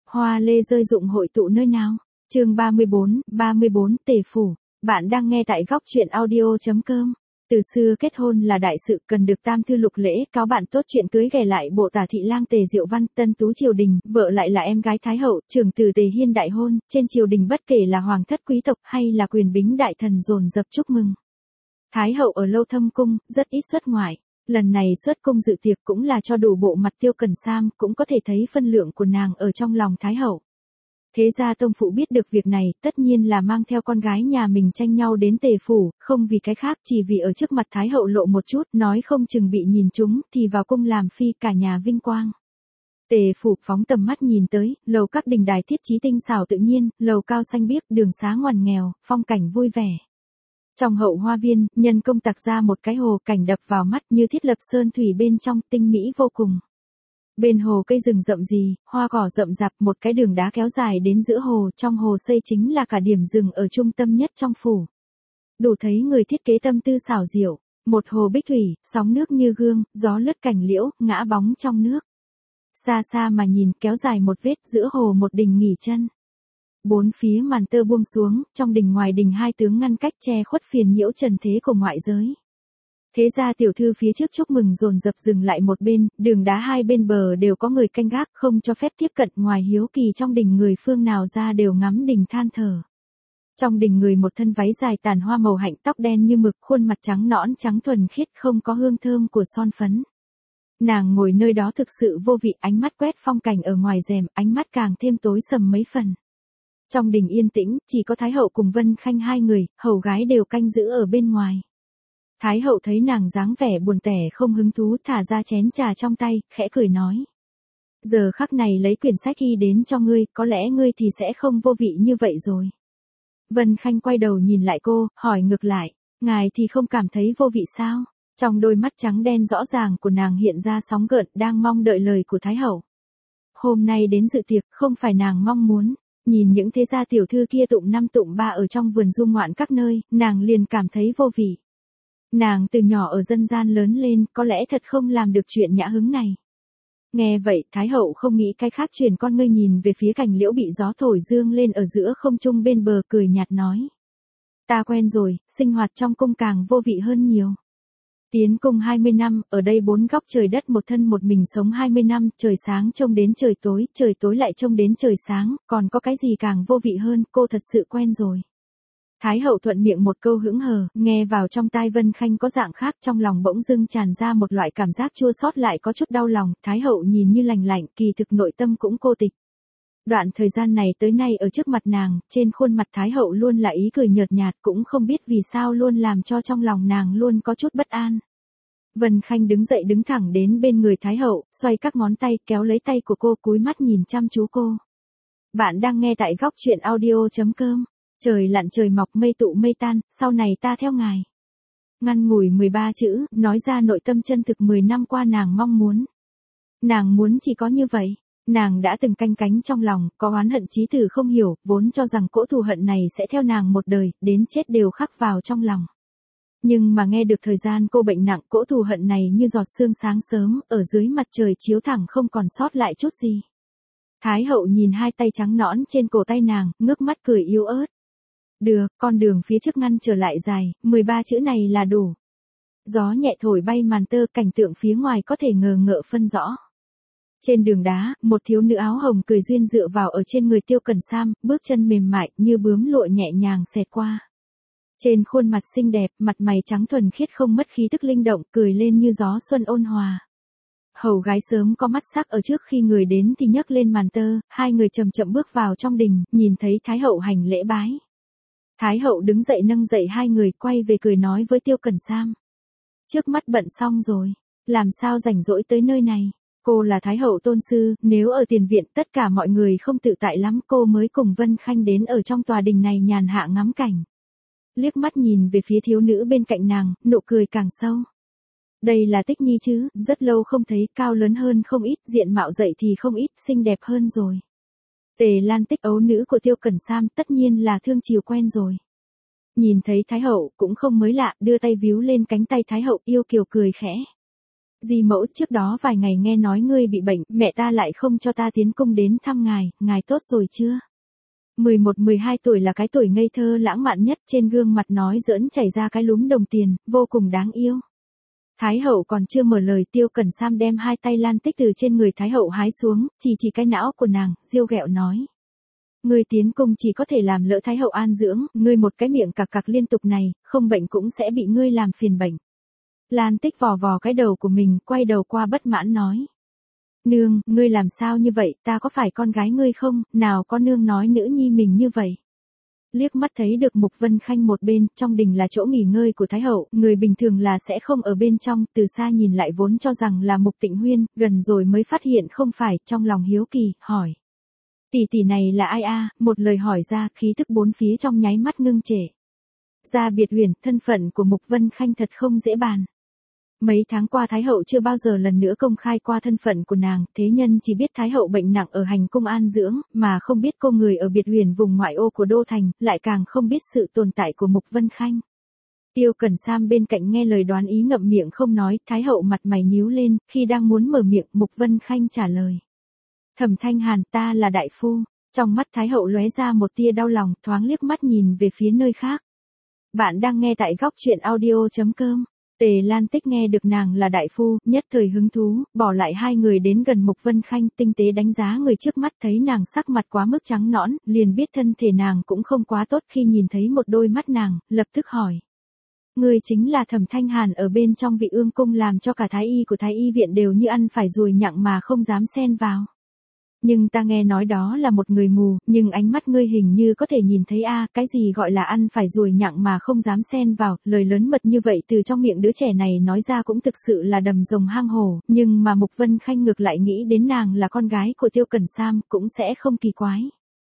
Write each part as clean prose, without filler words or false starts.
Hoa lê rơi rụng hội tụ nơi nào? Chương 34, Tề phủ. Bạn đang nghe tại góc truyện audio.com. Từ xưa kết hôn là đại sự, cần được tam thư lục lễ, cáo bạn tốt chuyện cưới ghè lại bộ tả thị lang Tề Diệu Văn, tân tú triều đình, vợ lại là em gái thái hậu, trưởng tử Tề Hiên đại hôn, trên triều đình bất kể là hoàng thất quý tộc hay là quyền bính đại thần dồn dập chúc mừng. Thái hậu ở Lâu Thâm cung, rất ít xuất ngoại. Lần này xuất cung dự tiệc cũng là cho đủ bộ mặt Tiêu Cần Sam, cũng có thể thấy phân lượng của nàng ở trong lòng Thái hậu. Thế ra tông phụ biết được việc này, tất nhiên là mang theo con gái nhà mình tranh nhau đến Tề phủ, không vì cái khác, chỉ vì ở trước mặt Thái hậu lộ một chút, nói không chừng bị nhìn trúng, thì vào cung làm phi cả nhà vinh quang. Tề phủ phóng tầm mắt nhìn tới, lầu các đình đài thiết trí tinh xảo tự nhiên, lầu cao xanh biếc, đường xá ngoằn nghèo, phong cảnh vui vẻ. Trong hậu hoa viên, nhân công tạc ra một cái hồ, cảnh đập vào mắt như thiết lập sơn thủy bên trong, tinh mỹ vô cùng. Bên hồ cây rừng rậm rì, hoa cỏ rậm rạp, một cái đường đá kéo dài đến giữa hồ, trong hồ xây chính là cả điểm rừng ở trung tâm nhất trong phủ. Đủ thấy người thiết kế tâm tư xảo diệu, một hồ bích thủy, sóng nước như gương, gió lướt cành liễu, ngã bóng trong nước. Xa xa mà nhìn, kéo dài một vết, giữa hồ một đình nghỉ chân. Bốn phía màn tơ buông xuống, trong đình ngoài đình hai tướng ngăn cách che khuất phiền nhiễu trần thế của ngoại giới. Thế ra tiểu thư phía trước chúc mừng dồn dập dừng lại một bên, đường đá hai bên bờ đều có người canh gác, không cho phép tiếp cận, ngoài hiếu kỳ trong đình người phương nào ra đều ngắm đình than thở. Trong đình người một thân váy dài tàn hoa màu hạnh, tóc đen như mực, khuôn mặt trắng nõn trắng thuần khiết, không có hương thơm của son phấn. Nàng ngồi nơi đó thực sự vô vị, ánh mắt quét phong cảnh ở ngoài rèm, ánh mắt càng thêm tối sầm mấy phần. Trong đình yên tĩnh, chỉ có Thái hậu cùng Vân Khanh hai người, hầu gái đều canh giữ ở bên ngoài. Thái hậu thấy nàng dáng vẻ buồn tẻ không hứng thú, thả ra chén trà trong tay, khẽ cười nói. Giờ khắc này lấy quyển sách ghi đến cho ngươi, có lẽ ngươi thì sẽ không vô vị như vậy rồi. Vân Khanh quay đầu nhìn lại cô, hỏi ngược lại, ngài thì không cảm thấy vô vị sao? Trong đôi mắt trắng đen rõ ràng của nàng hiện ra sóng gợn, đang mong đợi lời của Thái hậu. Hôm nay đến dự tiệc, không phải nàng mong muốn. Nhìn những thế gia tiểu thư kia tụng năm tụng ba ở trong vườn du ngoạn các nơi, nàng liền cảm thấy vô vị. Nàng từ nhỏ ở dân gian lớn lên, có lẽ thật không làm được chuyện nhã hứng này. Nghe vậy, Thái hậu không nghĩ cái khác, chuyển con ngươi nhìn về phía cành liễu bị gió thổi dương lên ở giữa không trung bên bờ, cười nhạt nói. Ta quen rồi, sinh hoạt trong cung càng vô vị hơn nhiều. Tiến cung 20 năm, ở đây bốn góc trời đất một thân một mình sống 20 năm, trời sáng trông đến trời tối lại trông đến trời sáng, còn có cái gì càng vô vị hơn, cô thật sự quen rồi. Thái hậu thuận miệng một câu hững hờ, nghe vào trong tai Vân Khanh có dạng khác, trong lòng bỗng dưng tràn ra một loại cảm giác chua xót lại có chút đau lòng, Thái hậu nhìn như lành lạnh, kỳ thực nội tâm cũng cô tịch. Đoạn thời gian này tới nay ở trước mặt nàng, trên khuôn mặt Thái hậu luôn là ý cười nhợt nhạt, cũng không biết vì sao luôn làm cho trong lòng nàng luôn có chút bất an. Vân Khanh đứng dậy đứng thẳng đến bên người Thái hậu, xoay các ngón tay, kéo lấy tay của cô, cúi mắt nhìn chăm chú cô. Bạn đang nghe tại góc truyện audio.com. Trời lặn trời mọc mây tụ mây tan, sau này ta theo ngài. Ngắn ngủi 13 chữ, nói ra nội tâm chân thực 10 năm qua nàng mong muốn. Nàng muốn chỉ có như vậy. Nàng đã từng canh cánh trong lòng, có oán hận chí tử không hiểu, vốn cho rằng cỗ thù hận này sẽ theo nàng một đời, đến chết đều khắc vào trong lòng. Nhưng mà nghe được thời gian cô bệnh nặng, cỗ thù hận này như giọt sương sáng sớm, ở dưới mặt trời chiếu thẳng không còn sót lại chút gì. Thái hậu nhìn hai tay trắng nõn trên cổ tay nàng, ngước mắt cười yếu ớt. Được, con đường phía trước ngăn trở lại dài, 13 chữ này là đủ. Gió nhẹ thổi bay màn tơ, cảnh tượng phía ngoài có thể ngờ ngợ phân rõ. Trên đường đá, một thiếu nữ áo hồng cười duyên dựa vào ở trên người Tiêu Cần Sam, bước chân mềm mại, như bướm lụa nhẹ nhàng xẹt qua. Trên khuôn mặt xinh đẹp, mặt mày trắng thuần khiết không mất khí tức linh động, cười lên như gió xuân ôn hòa. Hầu gái sớm có mắt sắc ở trước khi người đến thì nhấc lên màn tơ, hai người chậm chậm bước vào trong đình, nhìn thấy Thái hậu hành lễ bái. Thái hậu đứng dậy nâng dậy hai người, quay về cười nói với Tiêu Cần Sam. Trước mắt bận xong rồi, làm sao rảnh rỗi tới nơi này. Cô là Thái hậu tôn sư, nếu ở tiền viện tất cả mọi người không tự tại lắm, cô mới cùng Vân Khanh đến ở trong tòa đình này nhàn hạ ngắm cảnh. Liếc mắt nhìn về phía thiếu nữ bên cạnh nàng, nụ cười càng sâu. Đây là Tích Nhi chứ, rất lâu không thấy, cao lớn hơn không ít, diện mạo dậy thì không ít, xinh đẹp hơn rồi. Tề Lan Tích, ấu nữ của Tiêu Cần Sam, tất nhiên là thương chiều quen rồi. Nhìn thấy Thái hậu cũng không mới lạ, đưa tay víu lên cánh tay Thái hậu, yêu kiều cười khẽ. Di mẫu, trước đó vài ngày nghe nói ngươi bị bệnh, mẹ ta lại không cho ta tiến cung đến thăm ngài tốt rồi chưa? 11-12 tuổi là cái tuổi ngây thơ lãng mạn nhất, trên gương mặt nói giỡn chảy ra cái lúm đồng tiền, vô cùng đáng yêu. Thái hậu còn chưa mở lời, Tiêu Cẩn Sam đem hai tay Lan Tích từ trên người Thái hậu hái xuống, chỉ cái não của nàng, giêu ghẹo nói. Ngươi tiến cung chỉ có thể làm lỡ Thái hậu an dưỡng, ngươi một cái miệng cặc cặc liên tục này, không bệnh cũng sẽ bị ngươi làm phiền bệnh. Lan Tích vò vò cái đầu của mình, quay đầu qua bất mãn nói. Nương, ngươi làm sao như vậy, ta có phải con gái ngươi không, nào có nương nói nữ nhi mình như vậy. Liếc mắt thấy được Mục Vân Khanh một bên, trong đình là chỗ nghỉ ngơi của Thái hậu, người bình thường là sẽ không ở bên trong, từ xa nhìn lại vốn cho rằng là Mục Tịnh Huyên, gần rồi mới phát hiện không phải, trong lòng hiếu kỳ, hỏi. Tỷ này là ai a? Một lời hỏi ra, khí thức bốn phía trong nháy mắt ngưng trệ. Gia Biệt Huyền, thân phận của Mục Vân Khanh thật không dễ bàn. Mấy tháng qua Thái hậu chưa bao giờ lần nữa công khai qua thân phận của nàng, thế nhân chỉ biết Thái hậu bệnh nặng ở hành cung an dưỡng, mà không biết cô người ở Biệt Huyền vùng ngoại ô của Đô Thành, lại càng không biết sự tồn tại của Mục Vân Khanh. Tiêu Cẩn Sam bên cạnh nghe lời đoán ý ngậm miệng không nói, Thái hậu mặt mày nhíu lên, khi đang muốn mở miệng, Mục Vân Khanh trả lời. Thẩm Thanh Hàn, ta là đại phu. Trong mắt Thái hậu lóe ra một tia đau lòng, thoáng liếc mắt nhìn về phía nơi khác. Bạn đang nghe tại góc truyện audio.com. Tề Lan Tích nghe được nàng là đại phu, nhất thời hứng thú, bỏ lại hai người đến gần Mục Vân Khanh, tinh tế đánh giá người trước mắt, thấy nàng sắc mặt quá mức trắng nõn, liền biết thân thể nàng cũng không quá tốt, khi nhìn thấy một đôi mắt nàng, lập tức hỏi. Người chính là Thẩm Thanh Hàn ở bên trong Vị Ương cung làm cho cả thái y của thái y viện đều như ăn phải ruồi nhặng mà không dám xen vào. Nhưng ta nghe nói đó là một người mù, nhưng ánh mắt ngươi hình như có thể nhìn thấy a, cái gì gọi là ăn phải ruồi nhặng mà không dám xen vào, lời lớn mật như vậy từ trong miệng đứa trẻ này nói ra cũng thực sự là đầm rồng hang hổ, nhưng mà Mục Vân Khanh ngược lại nghĩ đến nàng là con gái của Tiêu Cẩn Sam, cũng sẽ không kỳ quái.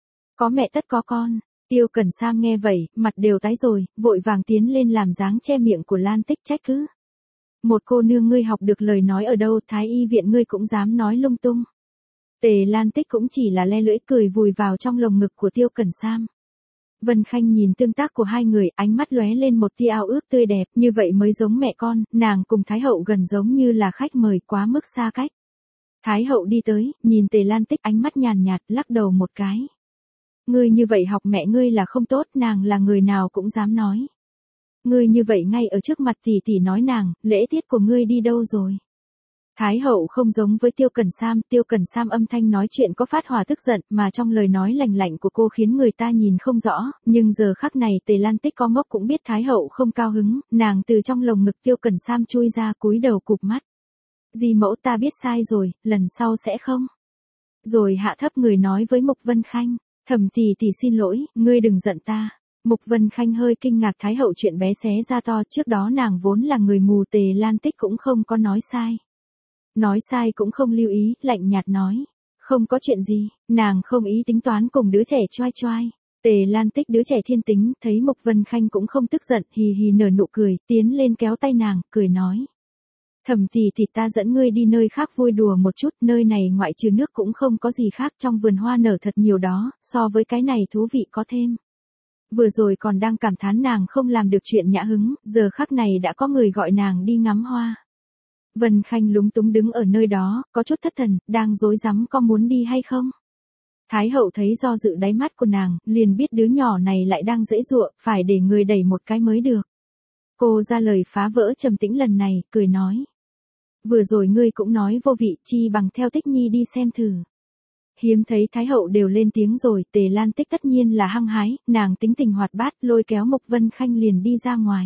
Có mẹ tất có con. Tiêu Cẩn Sam nghe vậy, mặt đều tái rồi, vội vàng tiến lên làm dáng che miệng của Lan Tích, trách cứ. Một cô nương ngươi học được lời nói ở đâu, thái y viện ngươi cũng dám nói lung tung. Tề Lan Tích cũng chỉ là le lưỡi cười vùi vào trong lồng ngực của Tiêu Cẩn Sam. Vân Khanh nhìn tương tác của hai người, ánh mắt lóe lên một tia ao ước tươi đẹp, như vậy mới giống mẹ con, nàng cùng Thái hậu gần giống như là khách mời, quá mức xa cách. Thái hậu đi tới, nhìn Tề Lan Tích, ánh mắt nhàn nhạt, lắc đầu một cái. Ngươi như vậy học mẹ ngươi là không tốt, nàng là người nào cũng dám nói. Ngươi như vậy ngay ở trước mặt tỷ nói nàng, lễ tiết của ngươi đi đâu rồi? Thái hậu không giống với Tiêu Cẩn Sam âm thanh nói chuyện có phát hỏa tức giận, mà trong lời nói lành lạnh của cô khiến người ta nhìn không rõ, nhưng giờ khắc này Tề Lan Tích có ngốc cũng biết Thái hậu không cao hứng, nàng từ trong lồng ngực Tiêu Cẩn Sam chui ra, cúi đầu cụp mắt. Di mẫu, ta biết sai rồi, lần sau sẽ không. Rồi hạ thấp người nói với Mục Vân Khanh, Thẩm tỷ xin lỗi, ngươi đừng giận ta. Mục Vân Khanh hơi kinh ngạc, Thái hậu chuyện bé xé ra to, trước đó nàng vốn là người mù, Tề Lan Tích cũng không có nói sai. Nói sai cũng không lưu ý, lạnh nhạt nói. Không có chuyện gì, nàng không ý tính toán cùng đứa trẻ choai. Tề Lan Tích đứa trẻ thiên tính, thấy Mục Vân Khanh cũng không tức giận, hì hì nở nụ cười, tiến lên kéo tay nàng, cười nói. Thẩm tỷ ta dẫn ngươi đi nơi khác vui đùa một chút, nơi này ngoại trừ nước cũng không có gì khác, trong vườn hoa nở thật nhiều đó, so với cái này thú vị có thêm. Vừa rồi còn đang cảm thán nàng không làm được chuyện nhã hứng, giờ khắc này đã có người gọi nàng đi ngắm hoa. Vân Khanh lúng túng đứng ở nơi đó, có chút thất thần, đang rối rắm có muốn đi hay không. Thái hậu thấy do dự đáy mắt của nàng, liền biết đứa nhỏ này lại đang giãy giụa, phải để người đẩy một cái mới được. Cô ra lời phá vỡ trầm tĩnh lần này, cười nói. Vừa rồi ngươi cũng nói vô vị, chi bằng theo Tích Nhi đi xem thử. Hiếm thấy Thái hậu đều lên tiếng rồi, Tề Lan Tích tất nhiên là hăng hái, nàng tính tình hoạt bát, lôi kéo Mục Vân Khanh liền đi ra ngoài.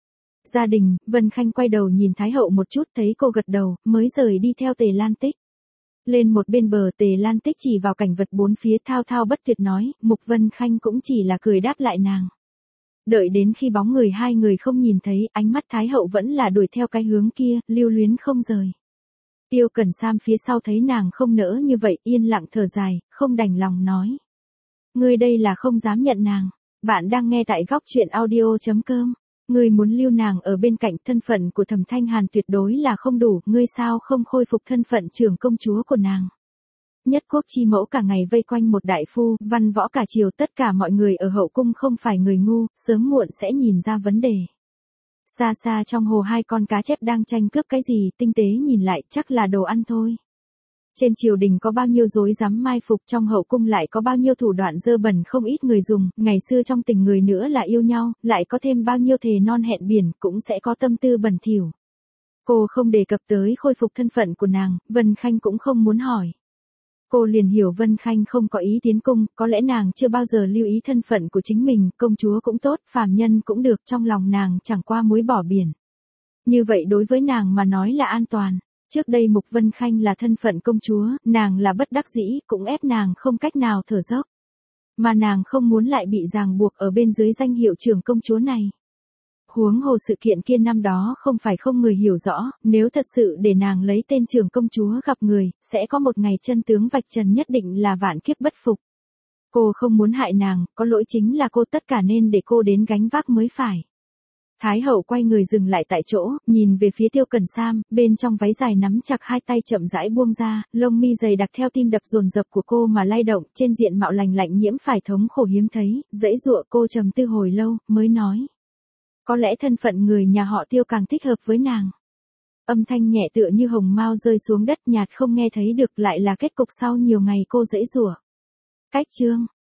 Gia đình, Vân Khanh quay đầu nhìn Thái hậu một chút, thấy cô gật đầu, mới rời đi theo Tề Lan Tích. Lên một bên bờ, Tề Lan Tích chỉ vào cảnh vật bốn phía, thao thao bất tuyệt nói, Mục Vân Khanh cũng chỉ là cười đáp lại nàng. Đợi đến khi bóng người hai người không nhìn thấy, ánh mắt Thái hậu vẫn là đuổi theo cái hướng kia, lưu luyến không rời. Tiêu Cẩn Sam phía sau thấy nàng không nỡ như vậy, yên lặng thở dài, không đành lòng nói. Ngươi đây là không dám nhận nàng. Bạn đang nghe tại góc truyện audio.com. Ngươi muốn lưu nàng ở bên cạnh, thân phận của Thẩm Thanh Hàn tuyệt đối là không đủ, ngươi sao không khôi phục thân phận trưởng công chúa của nàng. Nhất quốc chi mẫu cả ngày vây quanh một đại phu, văn võ cả triều, tất cả mọi người ở hậu cung không phải người ngu, sớm muộn sẽ nhìn ra vấn đề. Xa xa trong hồ hai con cá chép đang tranh cướp cái gì, tinh tế nhìn lại chắc là đồ ăn thôi. Trên triều đình có bao nhiêu rối rắm mai phục, trong hậu cung lại có bao nhiêu thủ đoạn dơ bẩn không ít người dùng, ngày xưa trong tình người nữa là yêu nhau, lại có thêm bao nhiêu thề non hẹn biển, cũng sẽ có tâm tư bẩn thỉu. Cô không đề cập tới khôi phục thân phận của nàng, Vân Khanh cũng không muốn hỏi. Cô liền hiểu Vân Khanh không có ý tiến cung, có lẽ nàng chưa bao giờ lưu ý thân phận của chính mình, công chúa cũng tốt, phàm nhân cũng được, trong lòng nàng chẳng qua muối bỏ biển. Như vậy đối với nàng mà nói là an toàn. Trước đây Mục Vân Khanh là thân phận công chúa, nàng là bất đắc dĩ, cũng ép nàng không cách nào thở dốc. Mà nàng không muốn lại bị ràng buộc ở bên dưới danh hiệu trưởng công chúa này. Huống hồ sự kiện kia năm đó không phải không người hiểu rõ, nếu thật sự để nàng lấy tên trưởng công chúa gặp người, sẽ có một ngày chân tướng vạch trần nhất định là vạn kiếp bất phục. Cô không muốn hại nàng, có lỗi chính là cô, tất cả nên để cô đến gánh vác mới phải. Thái hậu quay người dừng lại tại chỗ, nhìn về phía Tiêu Cẩn Sam, bên trong váy dài nắm chặt hai tay chậm rãi buông ra, lông mi dày đặc theo tim đập dồn dập của cô mà lay động, trên diện mạo lành lạnh nhiễm phải thống khổ hiếm thấy, dãy dụa. Cô trầm tư hồi lâu, mới nói. Có lẽ thân phận người nhà họ Tiêu càng thích hợp với nàng. Âm thanh nhẹ tựa như hồng mao rơi xuống đất, nhạt không nghe thấy được, lại là kết cục sau nhiều ngày cô dãy dụa. Cách chương